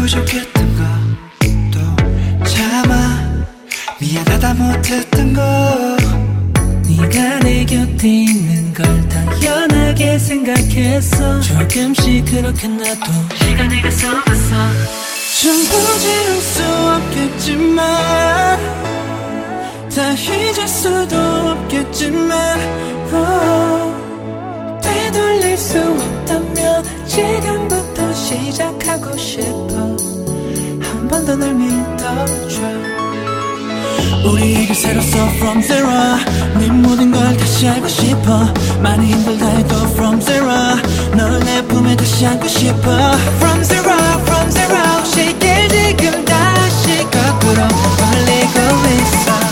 부족했던 것도 참아 미안하다 못했던 거 네가 내 곁에 있는 걸 당연하게 생각했어 조금씩 그렇게 나도 시간이 갔어 전부 지울 수 없겠지만 다 잊을 수도 없겠지만 되돌릴 수 없다면 지금부터 시작하고 싶어 한 번 더 날 믿어줘 우리에게 새로서 from zero 네 모든 걸 다시 알고 싶어 많이 힘들다 해도 from zero 널 내 품에 다시 안고 싶어 from zero 시길 지금 다시 거꾸로 걸리고 있어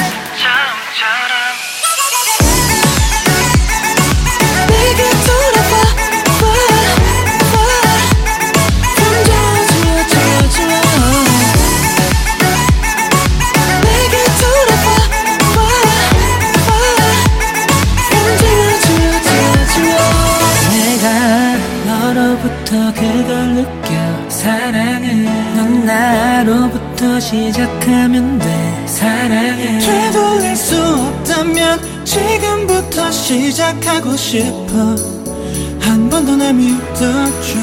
그걸 느껴 사랑은 넌 나로부터 시작하면 돼 사랑은 되돌릴 수 없다면 지금부터 시작하고 싶어 한 번 더 날 믿어줘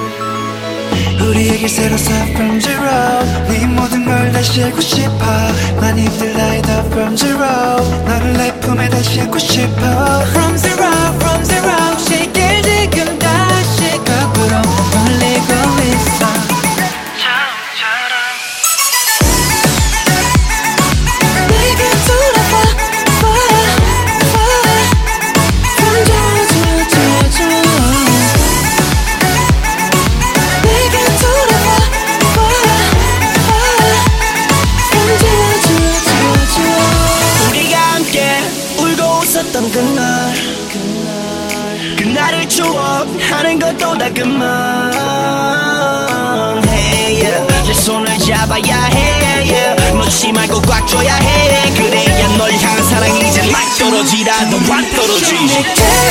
우리에게 새로서 from zero 네 모든 걸 다시 알고 싶어 많이 힘들다 해도 from zero 너를 내 품에 다시 안고 싶어 from zero 시길 지금 다시 거꾸로 걸리고 있어 그날을 추억하는 것도 다 그만 hey, yeah. 내 손을 잡아야 해 yeah. 놓지 말고 꽉 줘야 해 그래야 널 향한 사랑이 이제 막 떨어지라도 안 떨어지지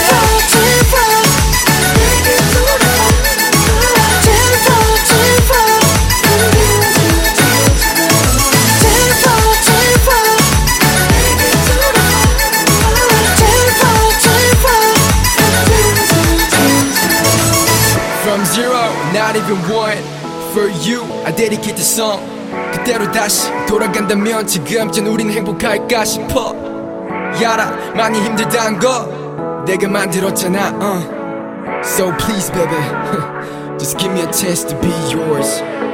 From zero, not even one. For you, I dedicate the song. 그때로 다시 돌아간다면 지금쯤 우린 행복할까 싶어. 야라, 많이 힘들단 거 내가 만들었잖아. So please, baby, just give me a chance to be yours.